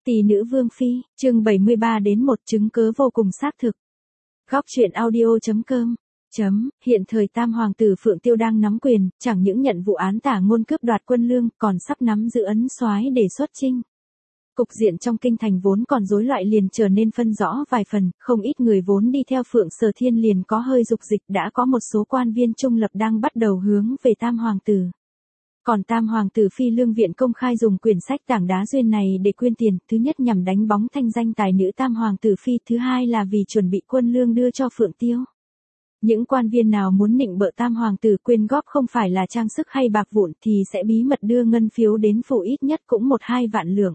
Tỷ nữ Vương Phi, chương 73 đến một chứng cớ vô cùng xác thực. Góc truyện audio.com. Hiện thời Tam Hoàng tử Phượng Tiêu đang nắm quyền, chẳng những nhận vụ án tả ngôn cướp đoạt quân lương, còn sắp nắm giữ ấn soái để xuất chinh. Cục diện trong kinh thành vốn còn rối loạn liền trở nên phân rõ vài phần, không ít người vốn đi theo Phượng Sở Thiên liền có hơi dục dịch, đã có một số quan viên trung lập đang bắt đầu hướng về Tam Hoàng tử. Còn Tam Hoàng tử Phi Lương Viện công khai dùng quyển sách Tảng Đá Duyên này để quyên tiền, thứ nhất nhằm đánh bóng thanh danh tài nữ Tam Hoàng tử Phi, thứ hai là vì chuẩn bị quân lương đưa cho Phượng Tiêu. Những quan viên nào muốn nịnh bợ Tam Hoàng tử quyên góp không phải là trang sức hay bạc vụn thì sẽ bí mật đưa ngân phiếu đến phủ, ít nhất cũng 1-2 vạn lượng.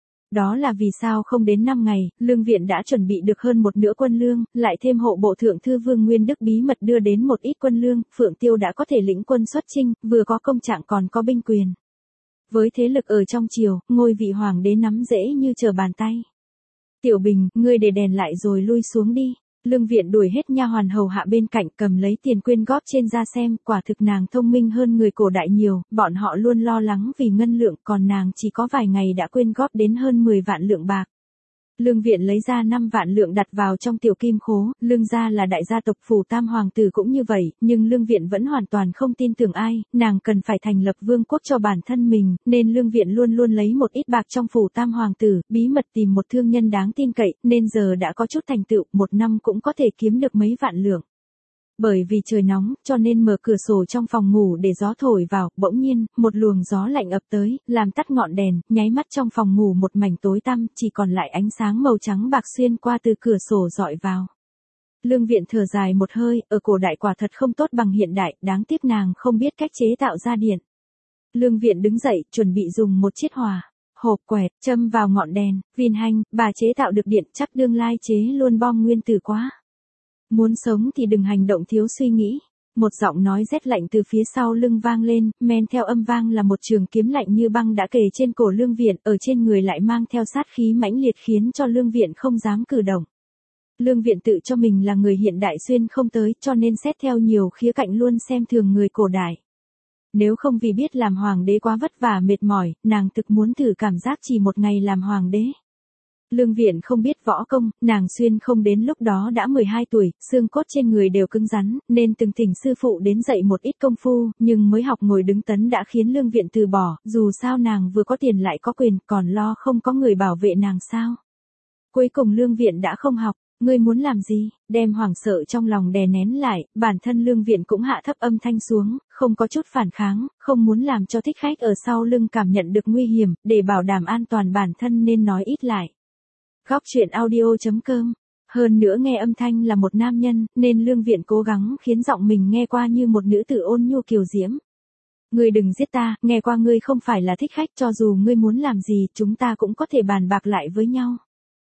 Đó là vì sao không đến 5 ngày, Lương Viện đã chuẩn bị được hơn một nửa quân lương, lại thêm hộ bộ thượng thư Vương Nguyên Đức bí mật đưa đến một ít quân lương, Phượng Tiêu đã có thể lĩnh quân xuất chinh, vừa có công trạng còn có binh quyền. Với thế lực ở trong triều, ngôi vị hoàng đế nắm dễ như trở bàn tay. Tiểu Bình, ngươi để đèn lại rồi lui xuống đi. Lương Viện đuổi hết nha hoàn hầu hạ bên cạnh, cầm lấy tiền quyên góp trên ra xem, quả thực nàng thông minh hơn người cổ đại nhiều, bọn họ luôn lo lắng vì ngân lượng, còn nàng chỉ có vài ngày đã quyên góp đến hơn 10 vạn lượng bạc. Lương Viện lấy ra 5 vạn lượng đặt vào trong tiểu kim khố, Lương gia là đại gia tộc, phủ Tam Hoàng tử cũng như vậy, nhưng Lương Viện vẫn hoàn toàn không tin tưởng ai, nàng cần phải thành lập vương quốc cho bản thân mình, nên Lương Viện luôn luôn lấy một ít bạc trong phủ Tam Hoàng tử, bí mật tìm một thương nhân đáng tin cậy, nên giờ đã có chút thành tựu, một năm cũng có thể kiếm được mấy vạn lượng. Bởi vì trời nóng, cho nên mở cửa sổ trong phòng ngủ để gió thổi vào, bỗng nhiên, một luồng gió lạnh ập tới, làm tắt ngọn đèn, nháy mắt trong phòng ngủ một mảnh tối tăm, chỉ còn lại ánh sáng màu trắng bạc xuyên qua từ cửa sổ dọi vào. Lương Viện thở dài một hơi, ở cổ đại quả thật không tốt bằng hiện đại, đáng tiếc nàng không biết cách chế tạo ra điện. Lương Viện đứng dậy, chuẩn bị dùng một chiếc hỏa hộp quẹt, châm vào ngọn đèn, Vin Hành, bà chế tạo được điện, chắc đương lai chế luôn bom nguyên tử quá. Muốn sống thì đừng hành động thiếu suy nghĩ. Một giọng nói rét lạnh từ phía sau lưng vang lên, men theo âm vang là một trường kiếm lạnh như băng đã kề trên cổ Lương Viện, ở trên người lại mang theo sát khí mãnh liệt khiến cho Lương Viện không dám cử động. Lương Viện tự cho mình là người hiện đại xuyên không tới, cho nên xét theo nhiều khía cạnh luôn xem thường người cổ đại. Nếu không vì biết làm hoàng đế quá vất vả mệt mỏi, nàng thực muốn thử cảm giác chỉ một ngày làm hoàng đế. Lương Viện không biết võ công, nàng xuyên không đến lúc đó đã 12 tuổi, xương cốt trên người đều cứng rắn, nên từng thỉnh sư phụ đến dạy một ít công phu, nhưng mới học ngồi đứng tấn đã khiến Lương Viện từ bỏ, dù sao nàng vừa có tiền lại có quyền, còn lo không có người bảo vệ nàng sao. Cuối cùng Lương Viện đã không học. Ngươi muốn làm gì? Đem hoảng sợ trong lòng đè nén lại, bản thân Lương Viện cũng hạ thấp âm thanh xuống, không có chút phản kháng, không muốn làm cho thích khách ở sau lưng cảm nhận được nguy hiểm, để bảo đảm an toàn bản thân nên nói ít lại. Góc truyện audio.com. Hơn nữa nghe âm thanh là một nam nhân, nên Lương Viện cố gắng khiến giọng mình nghe qua như một nữ tử ôn nhu kiều diễm. Ngươi đừng giết ta, nghe qua ngươi không phải là thích khách, cho dù ngươi muốn làm gì, chúng ta cũng có thể bàn bạc lại với nhau.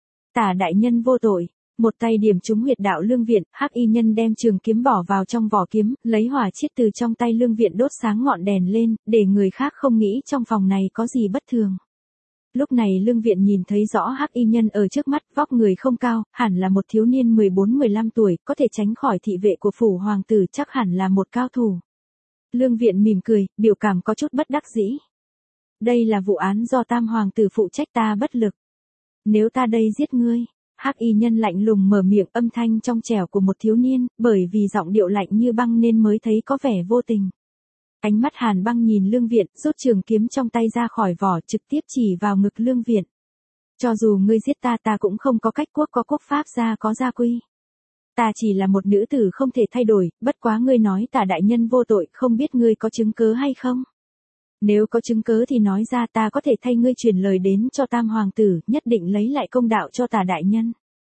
Tả đại nhân vô tội. Một tay điểm trúng huyệt đạo Lương Viện, hắc y nhân đem trường kiếm bỏ vào trong vỏ kiếm, lấy hỏa chiết từ trong tay Lương Viện đốt sáng ngọn đèn lên, để người khác không nghĩ trong phòng này có gì bất thường. Lúc này Lương Viện nhìn thấy rõ hắc y nhân ở trước mắt, vóc người không cao, hẳn là một thiếu niên 14-15 tuổi, có thể tránh khỏi thị vệ của phủ hoàng tử, chắc hẳn là một cao thủ. Lương Viện mỉm cười, biểu cảm có chút bất đắc dĩ. Đây là vụ án do Tam Hoàng tử phụ trách, ta bất lực. Nếu ta đây giết ngươi. Hắc y nhân lạnh lùng mở miệng, âm thanh trong trẻo của một thiếu niên, bởi vì giọng điệu lạnh như băng nên mới thấy có vẻ vô tình. Ánh mắt hàn băng nhìn Lương Viện, rút trường kiếm trong tay ra khỏi vỏ, trực tiếp chỉ vào ngực Lương Viện. Cho dù ngươi giết ta, ta cũng không có cách quốc có quốc pháp, gia có gia quy. Ta chỉ là một nữ tử không thể thay đổi, bất quá ngươi nói Tả đại nhân vô tội, không biết ngươi có chứng cớ hay không? Nếu có chứng cớ thì nói ra, ta có thể thay ngươi truyền lời đến cho Tam Hoàng tử, nhất định lấy lại công đạo cho Tả đại nhân.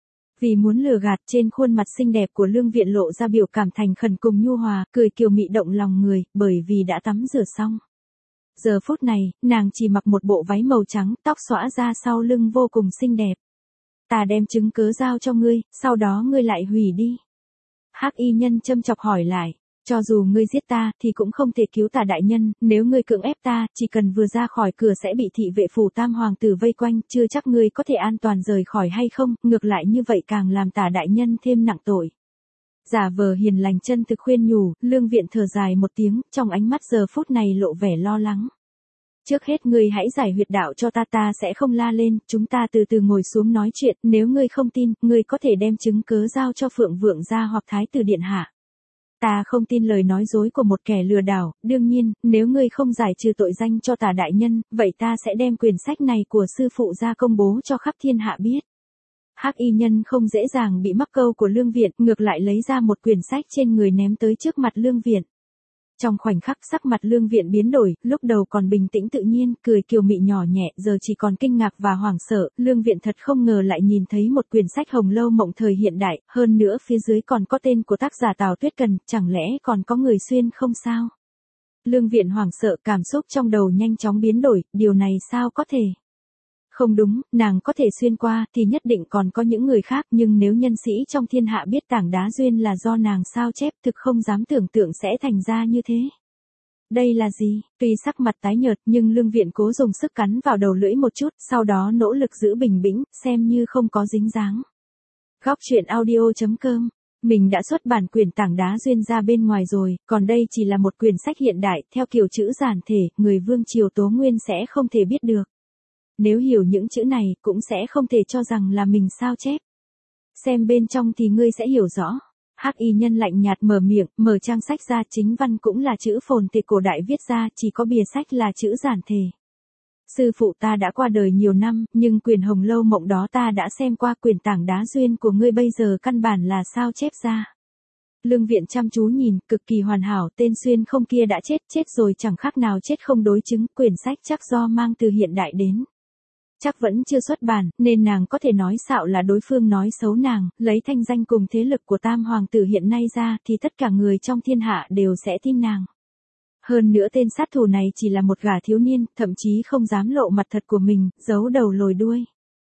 Vì muốn lừa gạt, trên khuôn mặt xinh đẹp của Lương Viện lộ ra biểu cảm thành khẩn cùng nhu hòa, cười kiều mị động lòng người, bởi vì đã tắm rửa xong. Giờ phút này, nàng chỉ mặc một bộ váy màu trắng, tóc xõa ra sau lưng vô cùng xinh đẹp. Ta đem chứng cớ giao cho ngươi, sau đó ngươi lại hủy đi. Hắc y nhân châm chọc hỏi lại. Cho dù ngươi giết ta, thì cũng không thể cứu Tả đại nhân, nếu ngươi cưỡng ép ta, chỉ cần vừa ra khỏi cửa sẽ bị thị vệ phủ Tam Hoàng tử vây quanh, chưa chắc ngươi có thể an toàn rời khỏi hay không, ngược lại như vậy càng làm Tả đại nhân thêm nặng tội. Giả vờ hiền lành chân thực khuyên nhủ, Lương Viện thở dài một tiếng, trong ánh mắt giờ phút này lộ vẻ lo lắng. Trước hết ngươi hãy giải huyệt đạo cho ta sẽ không la lên, chúng ta từ từ ngồi xuống nói chuyện, nếu ngươi không tin, ngươi có thể đem chứng cớ giao cho Phượng Vượng gia hoặc Thái tử điện hạ. Ta không tin lời nói dối của một kẻ lừa đảo, đương nhiên, nếu ngươi không giải trừ tội danh cho Tả đại nhân, vậy ta sẽ đem quyển sách này của sư phụ ra công bố cho khắp thiên hạ biết. Hắc y nhân không dễ dàng bị mắc câu của Lương Viện, ngược lại lấy ra một quyển sách trên người ném tới trước mặt Lương Viện. Trong khoảnh khắc sắc mặt Lương Viện biến đổi, lúc đầu còn bình tĩnh tự nhiên, cười kiều mị nhỏ nhẹ, giờ chỉ còn kinh ngạc và hoảng sợ. Lương Viện thật không ngờ lại nhìn thấy một quyển sách Hồng Lâu Mộng thời hiện đại, hơn nữa phía dưới còn có tên của tác giả Tào Tuyết Cần, chẳng lẽ còn có người xuyên không sao? Lương Viện hoảng sợ, cảm xúc trong đầu nhanh chóng biến đổi, điều này sao có thể? Không đúng, nàng có thể xuyên qua thì nhất định còn có những người khác, nhưng nếu nhân sĩ trong thiên hạ biết tảng đá duyên là do nàng sao chép, thực không dám tưởng tượng sẽ thành ra như thế. Đây là gì? Tuy sắc mặt tái nhợt nhưng Lương Viện cố dùng sức cắn vào đầu lưỡi một chút, sau đó nỗ lực giữ bình tĩnh, xem như không có dính dáng. Góc truyện audio.com. Mình đã xuất bản quyển tảng đá duyên ra bên ngoài rồi, còn đây chỉ là một quyển sách hiện đại, theo kiểu chữ giản thể, người vương triều Tố Nguyên sẽ không thể biết được. Nếu hiểu những chữ này, cũng sẽ không thể cho rằng là mình sao chép. Xem bên trong thì ngươi sẽ hiểu rõ. Hắc y nhân lạnh nhạt mở miệng, mở trang sách ra, chính văn cũng là chữ phồn thể cổ đại viết ra, chỉ có bìa sách là chữ giản thể. Sư phụ ta đã qua đời nhiều năm, nhưng quyển Hồng Lâu Mộng đó ta đã xem qua, quyển tảng đá duyên của ngươi bây giờ căn bản là sao chép ra. Lương Viện chăm chú nhìn, cực kỳ hoàn hảo, tên xuyên không kia đã chết rồi, chẳng khác nào chết không đối chứng, quyển sách chắc do mang từ hiện đại đến. Chắc vẫn chưa xuất bản, nên nàng có thể nói xạo là đối phương nói xấu nàng, lấy thanh danh cùng thế lực của Tam Hoàng tử hiện nay ra, thì tất cả người trong thiên hạ đều sẽ tin nàng. Hơn nữa tên sát thủ này chỉ là một gã thiếu niên, thậm chí không dám lộ mặt thật của mình, giấu đầu lồi đuôi.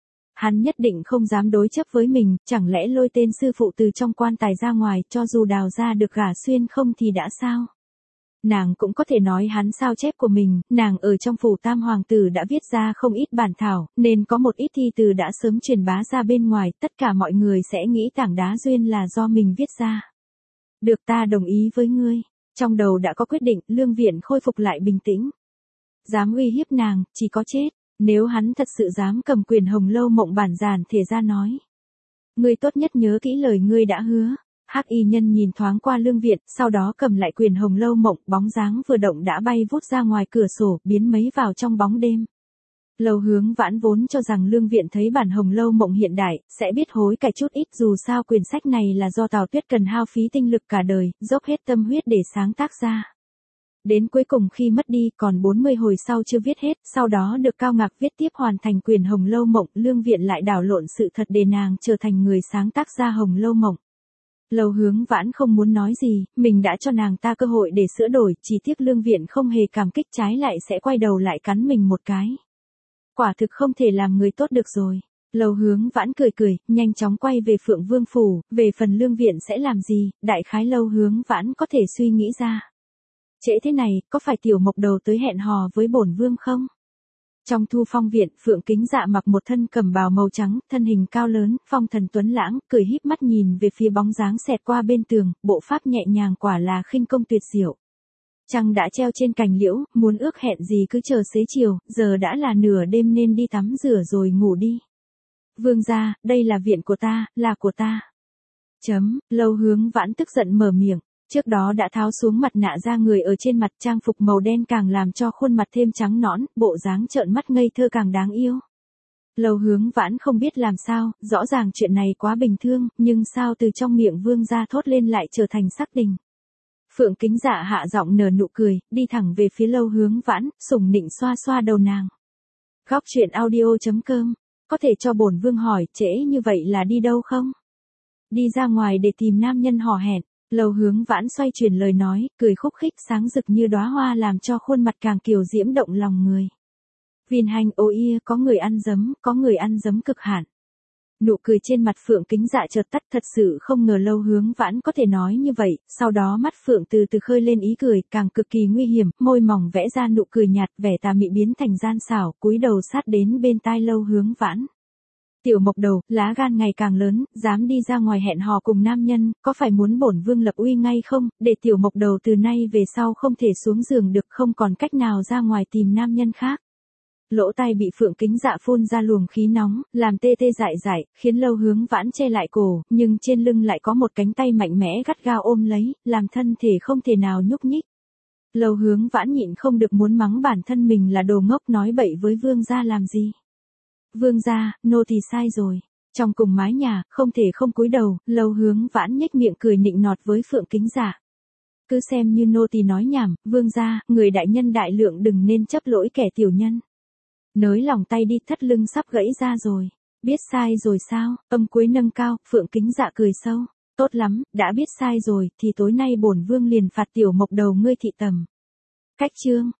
Hắn nhất định không dám đối chấp với mình, chẳng lẽ lôi tên sư phụ từ trong quan tài ra ngoài, cho dù đào ra được gã xuyên không thì đã sao? Nàng cũng có thể nói hắn sao chép của mình, nàng ở trong phủ Tam Hoàng tử đã viết ra không ít bản thảo, nên có một ít thi từ đã sớm truyền bá ra bên ngoài, tất cả mọi người sẽ nghĩ tảng đá duyên là do mình viết ra. Được, ta đồng ý với ngươi. Trong đầu đã có quyết định, Lương Viện khôi phục lại bình tĩnh. Dám uy hiếp nàng, chỉ có chết, nếu hắn thật sự dám cầm quyền Hồng Lâu Mộng bản giản thể ra nói. Ngươi tốt nhất nhớ kỹ lời ngươi đã hứa. Hắc y nhân nhìn thoáng qua Lương Viện, sau đó cầm lại quyền Hồng Lâu Mộng, bóng dáng vừa động đã bay vút ra ngoài cửa sổ, biến mấy vào trong bóng đêm. Lầu Hướng Vãn vốn cho rằng Lương Viện thấy bản Hồng Lâu Mộng hiện đại, sẽ biết hối cải chút ít, dù sao quyển sách này là do Tào Tuyết Cần hao phí tinh lực cả đời, dốc hết tâm huyết để sáng tác ra. Đến cuối cùng khi mất đi, còn 40 hồi sau chưa viết hết, sau đó được Cao Ngạc viết tiếp hoàn thành quyền Hồng Lâu Mộng, Lương Viện lại đảo lộn sự thật để nàng trở thành người sáng tác ra Hồng Lâu Mộng. Lầu Hướng Vãn không muốn nói gì, mình đã cho nàng ta cơ hội để sửa đổi, chỉ tiếc Lương Viện không hề cảm kích, trái lại sẽ quay đầu lại cắn mình một cái. Quả thực không thể làm người tốt được rồi. Lầu Hướng Vãn cười, nhanh chóng quay về Phượng Vương phủ, về phần Lương Viện sẽ làm gì, đại khái Lầu Hướng Vãn có thể suy nghĩ ra. Trễ thế này, có phải Tiểu Mộc Đầu tới hẹn hò với bổn vương không? Trong Thu Phong viện, Phượng Kính Dạ mặc một thân cẩm bào màu trắng, thân hình cao lớn, phong thần tuấn lãng, cười híp mắt nhìn về phía bóng dáng xẹt qua bên tường, bộ pháp nhẹ nhàng quả là khinh công tuyệt diệu. Trăng đã treo trên cành liễu, muốn ước hẹn gì cứ chờ xế chiều, giờ đã là nửa đêm nên đi tắm rửa rồi ngủ đi. Vương gia, đây là viện của ta, là của ta. Lầu Hướng Vãn tức giận mở miệng. Trước đó đã tháo xuống mặt nạ da người ở trên mặt, trang phục màu đen càng làm cho khuôn mặt thêm trắng nõn, bộ dáng trợn mắt ngây thơ càng đáng yêu. Lầu Hướng Vãn không biết làm sao, rõ ràng chuyện này quá bình thường, nhưng sao từ trong miệng vương gia thốt lên lại trở thành sắc tình. Phượng Kính Dạ hạ giọng nở nụ cười, đi thẳng về phía Lầu Hướng Vãn, sủng nịnh xoa xoa đầu nàng. Góc truyện audio.com, có thể cho bổn vương hỏi, trễ như vậy là đi đâu không? Đi ra ngoài để tìm nam nhân hò hẹn. Lầu Hướng Vãn xoay chuyển lời nói, cười khúc khích sáng rực như đóa hoa làm cho khuôn mặt càng kiều diễm động lòng người. Viên hành ô ia, có người ăn giấm cực hạn. Nụ cười trên mặt Phượng Kính Dạ chợt tắt, thật sự không ngờ Lầu Hướng Vãn có thể nói như vậy, sau đó mắt Phượng từ từ khơi lên ý cười, càng cực kỳ nguy hiểm, môi mỏng vẽ ra nụ cười nhạt, vẻ tà mị biến thành gian xảo, cúi đầu sát đến bên tai Lầu Hướng Vãn. Tiểu Mộc Đầu, lá gan ngày càng lớn, dám đi ra ngoài hẹn hò cùng nam nhân, có phải muốn bổn vương lập uy ngay không, để Tiểu Mộc Đầu từ nay về sau không thể xuống giường được, không còn cách nào ra ngoài tìm nam nhân khác. Lỗ tai bị Phượng Kính Dạ phun ra luồng khí nóng, làm tê tê dại dại, khiến Lâu Hướng Vãn che lại cổ, nhưng trên lưng lại có một cánh tay mạnh mẽ gắt gao ôm lấy, làm thân thể không thể nào nhúc nhích. Lâu Hướng Vãn nhịn không được muốn mắng bản thân mình là đồ ngốc, nói bậy với vương gia làm gì. Vương gia, nô tỳ sai rồi. Trong cùng mái nhà, không thể không cúi đầu, Lâu Hướng Vãn nhếch miệng cười nịnh nọt với Phượng Kính Dạ. Cứ xem như nô tỳ nói nhảm, vương gia, người đại nhân đại lượng đừng nên chấp lỗi kẻ tiểu nhân. Nới lòng tay đi, thắt lưng sắp gãy ra rồi. Biết sai rồi sao? Âm cuối nâng cao, Phượng Kính Dạ cười sâu. Tốt lắm, đã biết sai rồi, thì tối nay bổn vương liền phạt Tiểu Mộc Đầu ngươi thị tầm. Cách chương.